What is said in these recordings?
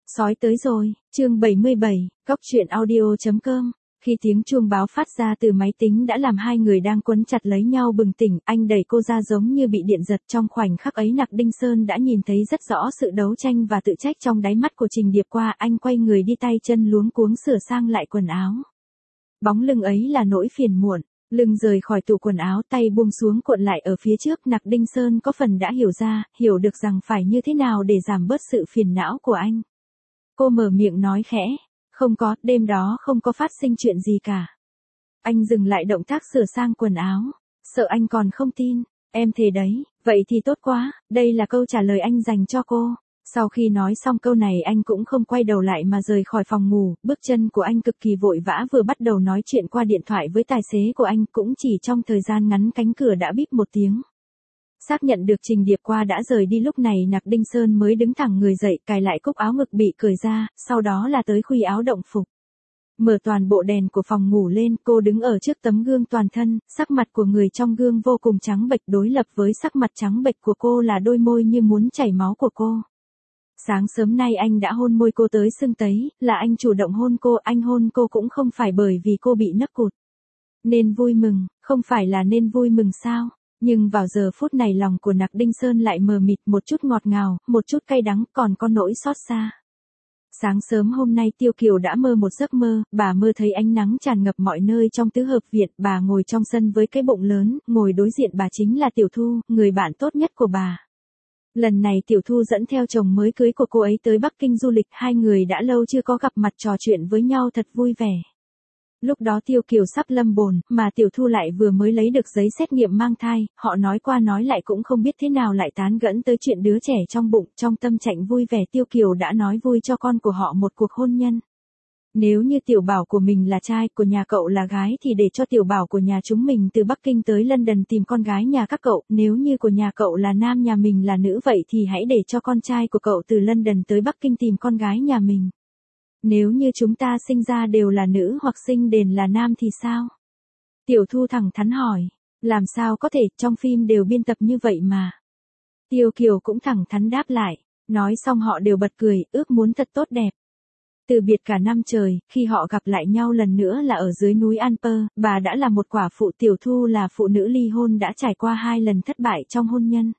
Sói tới rồi, chương 77, Cóc truyện audio.com. Khi tiếng chuông báo phát ra từ máy tính đã làm hai người đang quấn chặt lấy nhau bừng tỉnh, anh đẩy cô ra giống như bị điện giật. Trong khoảnh khắc ấy Nặc Đinh Sơn đã nhìn thấy rất rõ sự đấu tranh và tự trách trong đáy mắt của Trình Điệp Qua. Anh quay người đi tay chân luống cuống sửa sang lại quần áo. Bóng lưng ấy là nỗi phiền muộn. Lưng rời khỏi tủ quần áo, tay buông xuống cuộn lại ở phía trước. Nặc Đinh Sơn có phần đã hiểu được rằng phải như thế nào để giảm bớt sự phiền não của anh. Cô mở miệng nói khẽ, không có, đêm đó không có phát sinh chuyện gì cả. Anh dừng lại động tác sửa sang quần áo, sợ anh còn không tin, em thề đấy, vậy thì tốt quá, đây là câu trả lời anh dành cho cô. Sau khi nói xong câu này anh cũng không quay đầu lại mà rời khỏi phòng ngủ, bước chân của anh cực kỳ vội vã, vừa bắt đầu nói chuyện qua điện thoại với tài xế của anh, cũng chỉ trong thời gian ngắn cánh cửa đã bíp một tiếng. Xác nhận được Trình Điệp Qua đã rời đi, lúc này Nặc Đinh Sơn mới đứng thẳng người dậy, cài lại cúc áo ngực bị cởi ra, sau đó là tới khuy áo động phục. Mở toàn bộ đèn của phòng ngủ lên, cô đứng ở trước tấm gương toàn thân, sắc mặt của người trong gương vô cùng trắng bệch, đối lập với sắc mặt trắng bệch của cô là đôi môi như muốn chảy máu của cô. Sáng sớm nay anh đã hôn môi cô tới sưng tấy, là anh chủ động hôn cô, anh hôn cô cũng không phải bởi vì cô bị nấc cụt. Nên vui mừng, không phải là nên vui mừng sao? Nhưng vào giờ phút này lòng của Nặc Đinh Sơn lại mờ mịt, một chút ngọt ngào, một chút cay đắng, còn có nỗi xót xa. Sáng sớm hôm nay Tiêu Kiều đã mơ một giấc mơ, bà mơ thấy ánh nắng tràn ngập mọi nơi trong tứ hợp viện, bà ngồi trong sân với cái bụng lớn, ngồi đối diện bà chính là Tiểu Thu, người bạn tốt nhất của bà. Lần này Tiểu Thu dẫn theo chồng mới cưới của cô ấy tới Bắc Kinh du lịch, hai người đã lâu chưa có gặp mặt, trò chuyện với nhau thật vui vẻ. Lúc đó Tiêu Kiều sắp lâm bồn, mà Tiểu Thu lại vừa mới lấy được giấy xét nghiệm mang thai, họ nói qua nói lại cũng không biết thế nào lại tán gẫu tới chuyện đứa trẻ trong bụng. Trong tâm trạng vui vẻ, Tiêu Kiều đã nói vui cho con của họ một cuộc hôn nhân. Nếu như tiểu bảo của mình là trai, của nhà cậu là gái thì để cho tiểu bảo của nhà chúng mình từ Bắc Kinh tới London tìm con gái nhà các cậu, nếu như của nhà cậu là nam, nhà mình là nữ, vậy thì hãy để cho con trai của cậu từ London tới Bắc Kinh tìm con gái nhà mình. Nếu như chúng ta sinh ra đều là nữ hoặc sinh đền là nam thì sao? Tiểu Thu thẳng thắn hỏi. Làm sao có thể, trong phim đều biên tập như vậy mà. Tiêu Kiều cũng thẳng thắn đáp lại. Nói xong họ đều bật cười, ước muốn thật tốt đẹp. Từ biệt cả năm trời, khi họ gặp lại nhau lần nữa là ở dưới núi Alper, bà đã là một quả phụ, Tiểu Thu là phụ nữ ly hôn đã trải qua 2 lần thất bại trong hôn nhân.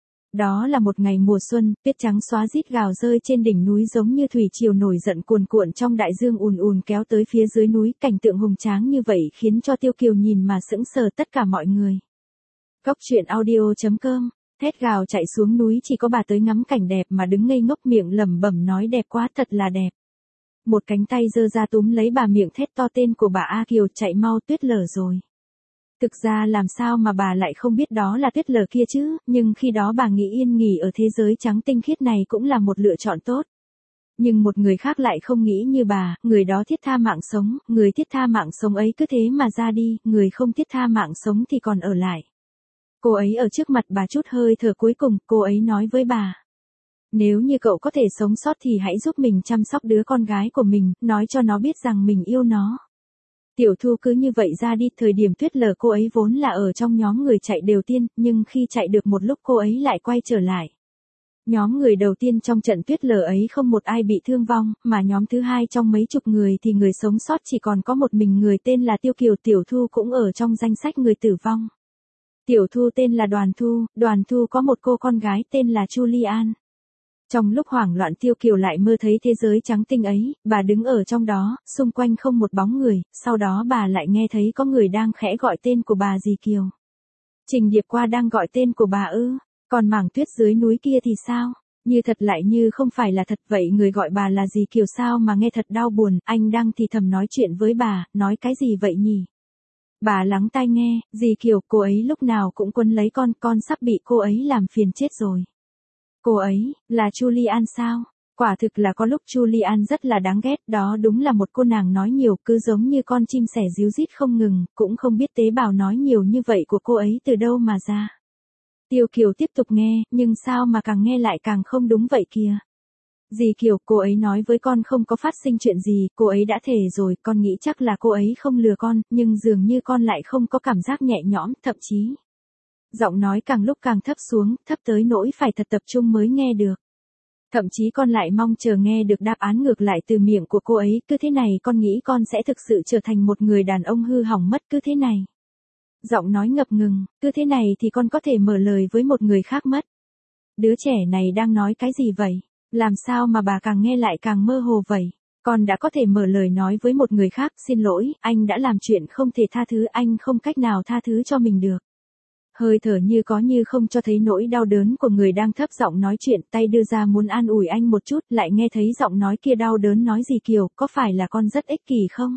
Đó là một ngày mùa xuân, tuyết trắng xóa rít gào rơi trên đỉnh núi giống như thủy triều nổi giận cuồn cuộn trong đại dương ùn ùn kéo tới phía dưới núi, cảnh tượng hùng tráng như vậy khiến cho Tiêu Kiều nhìn mà sững sờ tất cả mọi người. Cóc truyện audio.com, thét gào chạy xuống núi, chỉ có bà tới ngắm cảnh đẹp mà đứng ngây ngốc, miệng lẩm bẩm nói đẹp quá, thật là đẹp. Một cánh tay giơ ra túm lấy bà, miệng thét to tên của bà: A Kiều, chạy mau, tuyết lở rồi. Thực ra làm sao mà bà lại không biết đó là tuyết lở kia chứ, nhưng khi đó bà nghĩ yên nghỉ ở thế giới trắng tinh khiết này cũng là một lựa chọn tốt. Nhưng một người khác lại không nghĩ như bà, người đó thiết tha mạng sống, người thiết tha mạng sống ấy cứ thế mà ra đi, người không thiết tha mạng sống thì còn ở lại. Cô ấy ở trước mặt bà chút hơi thở cuối cùng, cô ấy nói với bà. Nếu như cậu có thể sống sót thì hãy giúp mình chăm sóc đứa con gái của mình, nói cho nó biết rằng mình yêu nó. Tiểu Thu cứ như vậy ra đi, thời điểm tuyết lở cô ấy vốn là ở trong nhóm người chạy đầu tiên, nhưng khi chạy được một lúc cô ấy lại quay trở lại. Nhóm người đầu tiên trong trận tuyết lở ấy không một ai bị thương vong, mà nhóm thứ hai trong mấy chục người thì người sống sót chỉ còn có một mình người tên là Tiêu Kiều. Tiểu Thu cũng ở trong danh sách người tử vong. Tiểu Thu tên là Đoàn Thu có một cô con gái tên là Julian. Trong lúc hoảng loạn Tiêu Kiều lại mơ thấy thế giới trắng tinh ấy, bà đứng ở trong đó, xung quanh không một bóng người, sau đó bà lại nghe thấy có người đang khẽ gọi tên của bà: Dì Kiều. Trình Điệp Qua đang gọi tên của bà ư? Còn mảng tuyết dưới núi kia thì sao? Như thật lại như không phải là thật vậy, người gọi bà là Dì Kiều sao mà nghe thật đau buồn, anh đang thì thầm nói chuyện với bà, nói cái gì vậy nhỉ? Bà lắng tai nghe, Dì Kiều, cô ấy lúc nào cũng quấn lấy con sắp bị cô ấy làm phiền chết rồi. Cô ấy, là Julian sao? Quả thực là có lúc Julian rất là đáng ghét, đó đúng là một cô nàng nói nhiều, cứ giống như con chim sẻ ríu rít không ngừng, cũng không biết tế bào nói nhiều như vậy của cô ấy từ đâu mà ra. Tiêu Kiều tiếp tục nghe, nhưng sao mà càng nghe lại càng không đúng vậy kìa. Dì Kiều, cô ấy nói với con không có phát sinh chuyện gì, cô ấy đã thề rồi, con nghĩ chắc là cô ấy không lừa con, nhưng dường như con lại không có cảm giác nhẹ nhõm, thậm chí. Giọng nói càng lúc càng thấp xuống, thấp tới nỗi phải thật tập trung mới nghe được. Thậm chí con lại mong chờ nghe được đáp án ngược lại từ miệng của cô ấy, cứ thế này con nghĩ con sẽ thực sự trở thành một người đàn ông hư hỏng mất, cứ thế này. Giọng nói ngập ngừng, cứ thế này thì con có thể mở lời với một người khác mất. Đứa trẻ này đang nói cái gì vậy? Làm sao mà bà càng nghe lại càng mơ hồ vậy? Con đã có thể mở lời nói với một người khác, xin lỗi, anh đã làm chuyện không thể tha thứ, anh không cách nào tha thứ cho mình được. Hơi thở như có như không cho thấy nỗi đau đớn của người đang thấp giọng nói chuyện, tay đưa ra muốn an ủi anh một chút, lại nghe thấy giọng nói kia đau đớn nói gì Kiều, có phải là con rất ích kỷ không?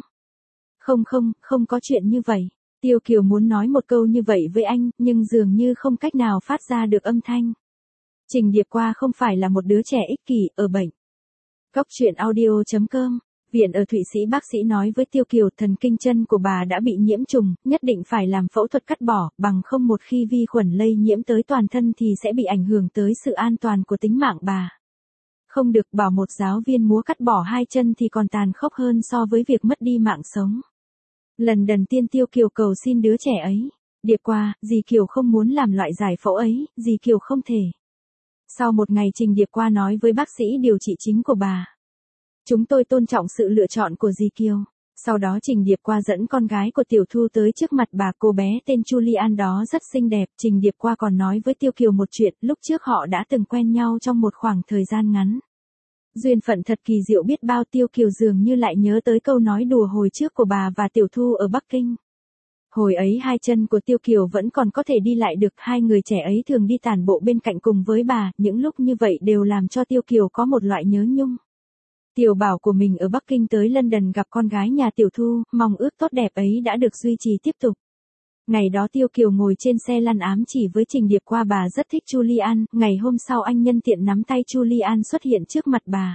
Không có chuyện như vậy. Tiêu Kiều muốn nói một câu như vậy với anh, nhưng dường như không cách nào phát ra được âm thanh. Trình Điệp Qua không phải là một đứa trẻ ích kỷ, ở bệnh. Góc truyện audio.com. Viện ở Thụy Sĩ bác sĩ nói với Tiêu Kiều thần kinh chân của bà đã bị nhiễm trùng, nhất định phải làm phẫu thuật cắt bỏ, bằng không một khi vi khuẩn lây nhiễm tới toàn thân thì sẽ bị ảnh hưởng tới sự an toàn của tính mạng bà. Không được, bảo một giáo viên múa cắt bỏ hai chân thì còn tàn khốc hơn so với việc mất đi mạng sống. Lần đầu tiên Tiêu Kiều cầu xin đứa trẻ ấy. Điệp Qua, dì Kiều không muốn làm loại giải phẫu ấy, dì Kiều không thể. Sau một ngày Trình Điệp Qua nói với bác sĩ điều trị chính của bà. Chúng tôi tôn trọng sự lựa chọn của dì Kiều. Sau đó Trình Điệp Qua dẫn con gái của Tiểu Thu tới trước mặt bà, cô bé tên Julian đó rất xinh đẹp. Trình Điệp Qua còn nói với Tiêu Kiều một chuyện, lúc trước họ đã từng quen nhau trong một khoảng thời gian ngắn. Duyên phận thật kỳ diệu biết bao. Tiêu Kiều dường như lại nhớ tới câu nói đùa hồi trước của bà và Tiểu Thu ở Bắc Kinh. Hồi ấy hai chân của Tiêu Kiều vẫn còn có thể đi lại được, hai người trẻ ấy thường đi tản bộ bên cạnh cùng với bà, những lúc như vậy đều làm cho Tiêu Kiều có một loại nhớ nhung. Tiểu bảo của mình ở Bắc Kinh tới London gặp con gái nhà Tiểu Thu, mong ước tốt đẹp ấy đã được duy trì tiếp tục. Ngày đó Tiêu Kiều ngồi trên xe lăn ám chỉ với Trình Điệp Qua bà rất thích Julian, ngày hôm sau anh nhân tiện nắm tay Julian xuất hiện trước mặt bà.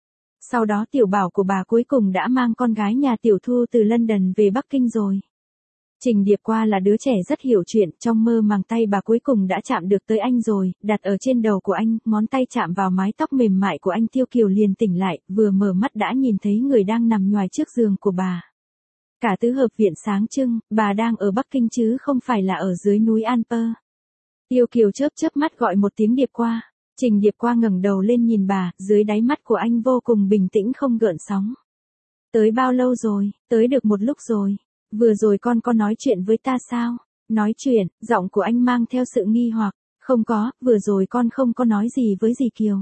Sau đó tiểu bảo của bà cuối cùng đã mang con gái nhà Tiểu Thu từ London về Bắc Kinh rồi. Trình Điệp Qua là đứa trẻ rất hiểu chuyện, trong mơ màng tay bà cuối cùng đã chạm được tới anh rồi, đặt ở trên đầu của anh, ngón tay chạm vào mái tóc mềm mại của anh. Tiêu Kiều liền tỉnh lại, vừa mở mắt đã nhìn thấy người đang nằm nhoài trước giường của bà. Cả tứ hợp viện sáng trưng, bà đang ở Bắc Kinh chứ không phải là ở dưới núi Alper. Tiêu Kiều chớp mắt gọi một tiếng Điệp Qua. Trình Điệp Qua ngẩng đầu lên nhìn bà, dưới đáy mắt của anh vô cùng bình tĩnh không gợn sóng. Tới bao lâu rồi? Tới được một lúc rồi. Vừa rồi con có nói chuyện với ta sao? Nói chuyện, giọng của anh mang theo sự nghi hoặc. Không có, vừa rồi con không có nói gì với dì Kiều.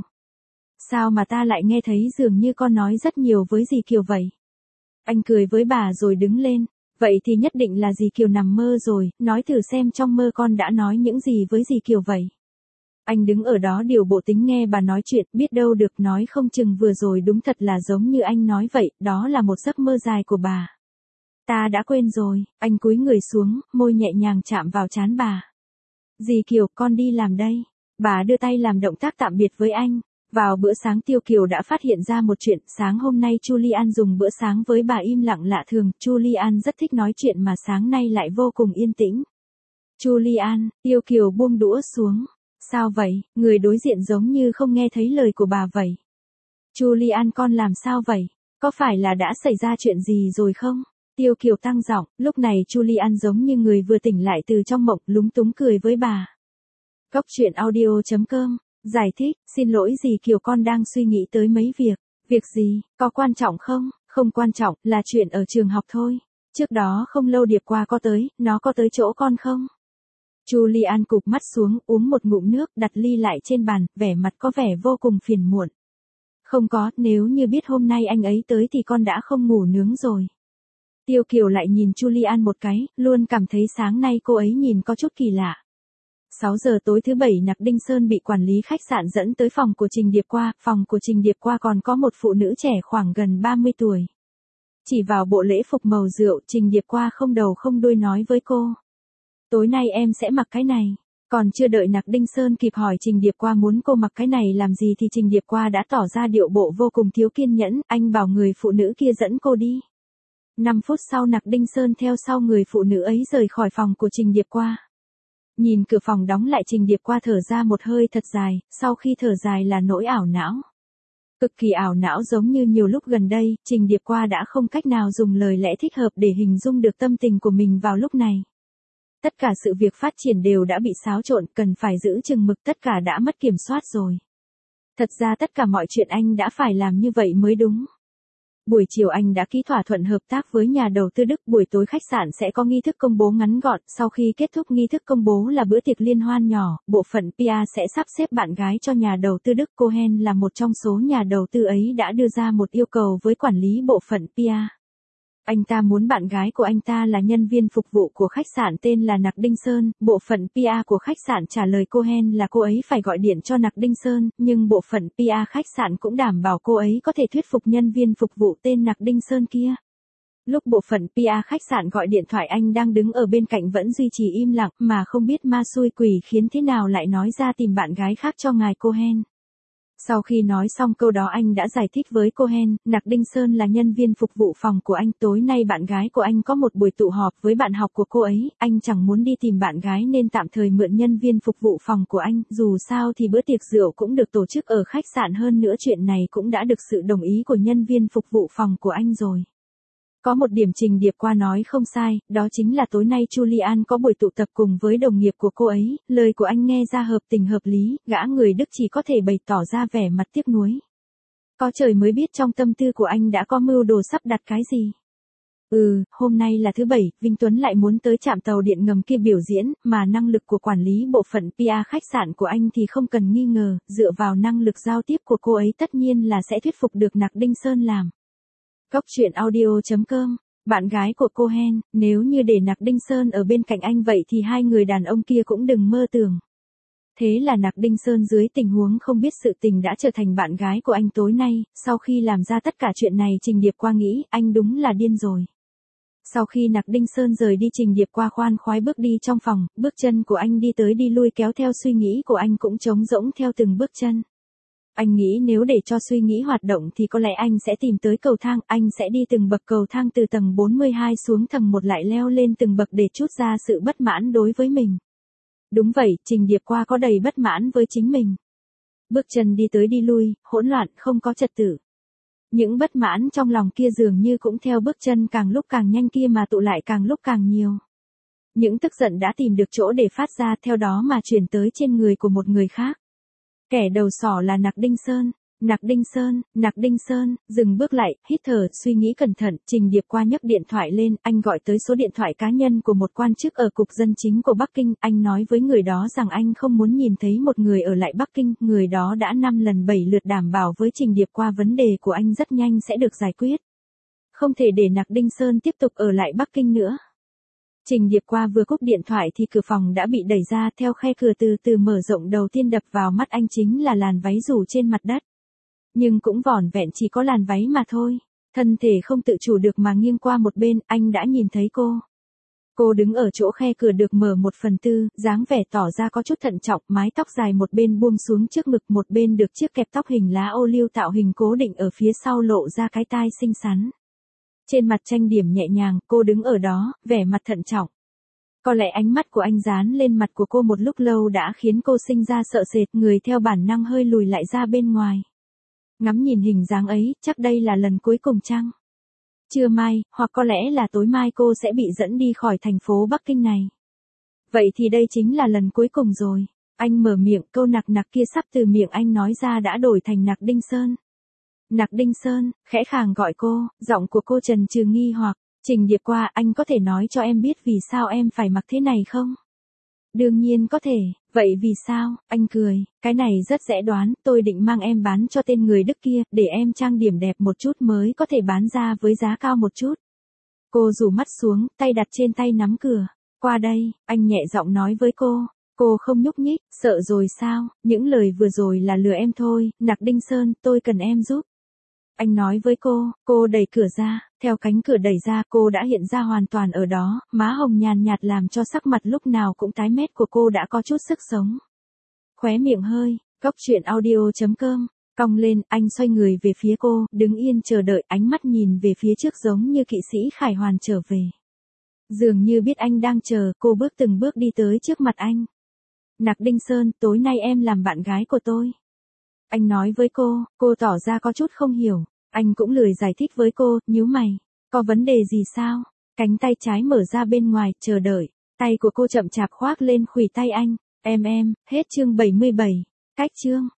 Sao mà ta lại nghe thấy dường như con nói rất nhiều với dì Kiều vậy? Anh cười với bà rồi đứng lên. Vậy thì nhất định là dì Kiều nằm mơ rồi, nói thử xem trong mơ con đã nói những gì với dì Kiều vậy. Anh đứng ở đó điều bộ tính nghe bà nói chuyện, biết đâu được nói không chừng vừa rồi đúng thật là giống như anh nói vậy, đó là một giấc mơ dài của bà. Ta đã quên rồi, anh cúi người xuống, môi nhẹ nhàng chạm vào trán bà. Dì Kiều, con đi làm đây. Bà đưa tay làm động tác tạm biệt với anh. Vào bữa sáng Tiêu Kiều đã phát hiện ra một chuyện, sáng hôm nay Julian dùng bữa sáng với bà im lặng lạ thường, Julian rất thích nói chuyện mà sáng nay lại vô cùng yên tĩnh. Julian, Tiêu Kiều buông đũa xuống. Sao vậy, người đối diện giống như không nghe thấy lời của bà vậy. Julian con làm sao vậy, có phải là đã xảy ra chuyện gì rồi không? Tiêu Kiều tăng giọng, lúc này Julian giống như người vừa tỉnh lại từ trong mộng, lúng túng cười với bà. Góc truyện audio.com, giải thích, xin lỗi dì Kiều con đang suy nghĩ tới mấy việc. Việc gì, có quan trọng không? Không quan trọng, là chuyện ở trường học thôi. Trước đó không lâu Điệp Qua có tới, nó có tới chỗ con không? Julian cụp mắt xuống, uống một ngụm nước, đặt ly lại trên bàn, vẻ mặt có vẻ vô cùng phiền muộn. Không có, nếu như biết hôm nay anh ấy tới thì con đã không ngủ nướng rồi. Tiêu Kiều lại nhìn Julian một cái, luôn cảm thấy sáng nay cô ấy nhìn có chút kỳ lạ. 6 giờ tối thứ Bảy Nặc Đinh Sơn bị quản lý khách sạn dẫn tới phòng của Trình Điệp Qua, phòng của Trình Điệp Qua còn có một phụ nữ trẻ khoảng gần 30 tuổi. Chỉ vào bộ lễ phục màu rượu, Trình Điệp Qua không đầu không đuôi nói với cô. Tối nay em sẽ mặc cái này. Còn chưa đợi Nặc Đinh Sơn kịp hỏi Trình Điệp Qua muốn cô mặc cái này làm gì thì Trình Điệp Qua đã tỏ ra điệu bộ vô cùng thiếu kiên nhẫn, anh bảo người phụ nữ kia dẫn cô đi. 5 phút sau Nặc Đinh Sơn theo sau người phụ nữ ấy rời khỏi phòng của Trình Điệp Qua. Nhìn cửa phòng đóng lại Trình Điệp Qua thở ra một hơi thật dài, sau khi thở dài là nỗi ảo não. Cực kỳ ảo não giống như nhiều lúc gần đây, Trình Điệp Qua đã không cách nào dùng lời lẽ thích hợp để hình dung được tâm tình của mình vào lúc này. Tất cả sự việc phát triển đều đã bị xáo trộn, cần phải giữ chừng mực, tất cả đã mất kiểm soát rồi. Thật ra tất cả mọi chuyện anh đã phải làm như vậy mới đúng. Buổi chiều anh đã ký thỏa thuận hợp tác với nhà đầu tư Đức, buổi tối khách sạn sẽ có nghi thức công bố ngắn gọn, sau khi kết thúc nghi thức công bố là bữa tiệc liên hoan nhỏ, bộ phận PR sẽ sắp xếp bạn gái cho nhà đầu tư Đức. Cohen là một trong số nhà đầu tư ấy đã đưa ra một yêu cầu với quản lý bộ phận PR. Anh ta muốn bạn gái của anh ta là nhân viên phục vụ của khách sạn tên là Nặc Đinh Sơn, bộ phận PR của khách sạn trả lời Cohen là cô ấy phải gọi điện cho Nặc Đinh Sơn, nhưng bộ phận PR khách sạn cũng đảm bảo cô ấy có thể thuyết phục nhân viên phục vụ tên Nặc Đinh Sơn kia. Lúc bộ phận PR khách sạn gọi điện thoại anh đang đứng ở bên cạnh vẫn duy trì im lặng mà không biết ma xui quỷ khiến thế nào lại nói ra tìm bạn gái khác cho ngài Cohen. Sau khi nói xong câu đó anh đã giải thích với Cohen, Nặc Đinh Sơn là nhân viên phục vụ phòng của anh, tối nay bạn gái của anh có một buổi tụ họp với bạn học của cô ấy, anh chẳng muốn đi tìm bạn gái nên tạm thời mượn nhân viên phục vụ phòng của anh, dù sao thì bữa tiệc rượu cũng được tổ chức ở khách sạn, hơn nữa chuyện này cũng đã được sự đồng ý của nhân viên phục vụ phòng của anh rồi. Có một điểm Trình Điệp Qua nói không sai, đó chính là tối nay Julian có buổi tụ tập cùng với đồng nghiệp của cô ấy, lời của anh nghe ra hợp tình hợp lý, gã người Đức chỉ có thể bày tỏ ra vẻ mặt tiếc nuối. Có trời mới biết trong tâm tư của anh đã có mưu đồ sắp đặt cái gì. Hôm nay là thứ Bảy, Vinh Tuấn lại muốn tới trạm tàu điện ngầm kia biểu diễn, mà năng lực của quản lý bộ phận PR khách sạn của anh thì không cần nghi ngờ, dựa vào năng lực giao tiếp của cô ấy tất nhiên là sẽ thuyết phục được Nặc Đinh Sơn làm. Góc truyện audio.com, bạn gái của Cohen, nếu như để Nặc Đinh Sơn ở bên cạnh anh vậy thì hai người đàn ông kia cũng đừng mơ tưởng. Thế là Nặc Đinh Sơn dưới tình huống không biết sự tình đã trở thành bạn gái của anh tối nay, sau khi làm ra tất cả chuyện này Trình Điệp Qua nghĩ anh đúng là điên rồi. Sau khi Nặc Đinh Sơn rời đi Trình Điệp Qua khoan khoái bước đi trong phòng, bước chân của anh đi tới đi lui kéo theo suy nghĩ của anh cũng trống rỗng theo từng bước chân. Anh nghĩ nếu để cho suy nghĩ hoạt động thì có lẽ anh sẽ tìm tới cầu thang, anh sẽ đi từng bậc cầu thang từ tầng 42 xuống tầng 1 lại leo lên từng bậc để trút ra sự bất mãn đối với mình. Đúng vậy, Trình Điệp Qua có đầy bất mãn với chính mình. Bước chân đi tới đi lui, hỗn loạn, không có trật tự. Những bất mãn trong lòng kia dường như cũng theo bước chân càng lúc càng nhanh kia mà tụ lại càng lúc càng nhiều. Những tức giận đã tìm được chỗ để phát ra theo đó mà chuyển tới trên người của một người khác. Kẻ đầu sỏ là Nặc Đinh Sơn. Nặc Đinh Sơn, dừng bước lại, hít thở, suy nghĩ cẩn thận, Trình Điệp Qua nhấc điện thoại lên, anh gọi tới số điện thoại cá nhân của một quan chức ở Cục Dân chính của Bắc Kinh, anh nói với người đó rằng anh không muốn nhìn thấy một người ở lại Bắc Kinh, người đó đã 5 lần 7 lượt đảm bảo với Trình Điệp Qua vấn đề của anh rất nhanh sẽ được giải quyết. Không thể để Nặc Đinh Sơn tiếp tục ở lại Bắc Kinh nữa. Trình Điệp Qua vừa cúp điện thoại thì cửa phòng đã bị đẩy ra, theo khe cửa từ từ mở rộng đầu tiên đập vào mắt anh chính là làn váy rủ trên mặt đất. Nhưng cũng vỏn vẹn chỉ có làn váy mà thôi. Thân thể không tự chủ được mà nghiêng qua một bên, anh đã nhìn thấy cô. Cô đứng ở chỗ khe cửa được mở 1/4, dáng vẻ tỏ ra có chút thận trọng, mái tóc dài một bên buông xuống trước ngực, một bên được chiếc kẹp tóc hình lá ô liu tạo hình cố định ở phía sau lộ ra cái tai xinh xắn. Trên mặt trang điểm nhẹ nhàng, cô đứng ở đó, vẻ mặt thận trọng. Có lẽ ánh mắt của anh dán lên mặt của cô một lúc lâu đã khiến cô sinh ra sợ sệt, người theo bản năng hơi lùi lại ra bên ngoài. Ngắm nhìn hình dáng ấy, chắc đây là lần cuối cùng chăng? Trưa mai, hoặc có lẽ là tối mai cô sẽ bị dẫn đi khỏi thành phố Bắc Kinh này. Vậy thì đây chính là lần cuối cùng rồi. Anh mở miệng, câu nặc nặc kia sắp từ miệng anh nói ra đã đổi thành Nặc Đinh Sơn. Nặc Đinh Sơn, khẽ khàng gọi cô, giọng của cô trần trừ nghi hoặc, Trình Điệp Qua, anh có thể nói cho em biết vì sao em phải mặc thế này không? Đương nhiên có thể, vậy vì sao? Anh cười, cái này rất dễ đoán, tôi định mang em bán cho tên người Đức kia, để em trang điểm đẹp một chút mới có thể bán ra với giá cao một chút. Cô rủ mắt xuống, tay đặt trên tay nắm cửa. Qua đây, anh nhẹ giọng nói với cô. Cô không nhúc nhích, sợ rồi sao? Những lời vừa rồi là lừa em thôi, Nặc Đinh Sơn, tôi cần em giúp. Anh nói với cô đẩy cửa ra, theo cánh cửa đẩy ra cô đã hiện ra hoàn toàn ở đó, má hồng nhàn nhạt làm cho sắc mặt lúc nào cũng tái mét của cô đã có chút sức sống. Khóe miệng hơi, góc truyện audio.com, cong lên, anh xoay người về phía cô, đứng yên chờ đợi, ánh mắt nhìn về phía trước giống như kỵ sĩ Khải Hoàn trở về. Dường như biết anh đang chờ, cô bước từng bước đi tới trước mặt anh. Nặc Đinh Sơn, tối nay em làm bạn gái của tôi. Anh nói với cô tỏ ra có chút không hiểu. Anh cũng lười giải thích với cô, nhíu mày. Có vấn đề gì sao? Cánh tay trái mở ra bên ngoài, chờ đợi. Tay của cô chậm chạp khoác lên khuỷu tay anh. Em, hết chương 77. Cách chương.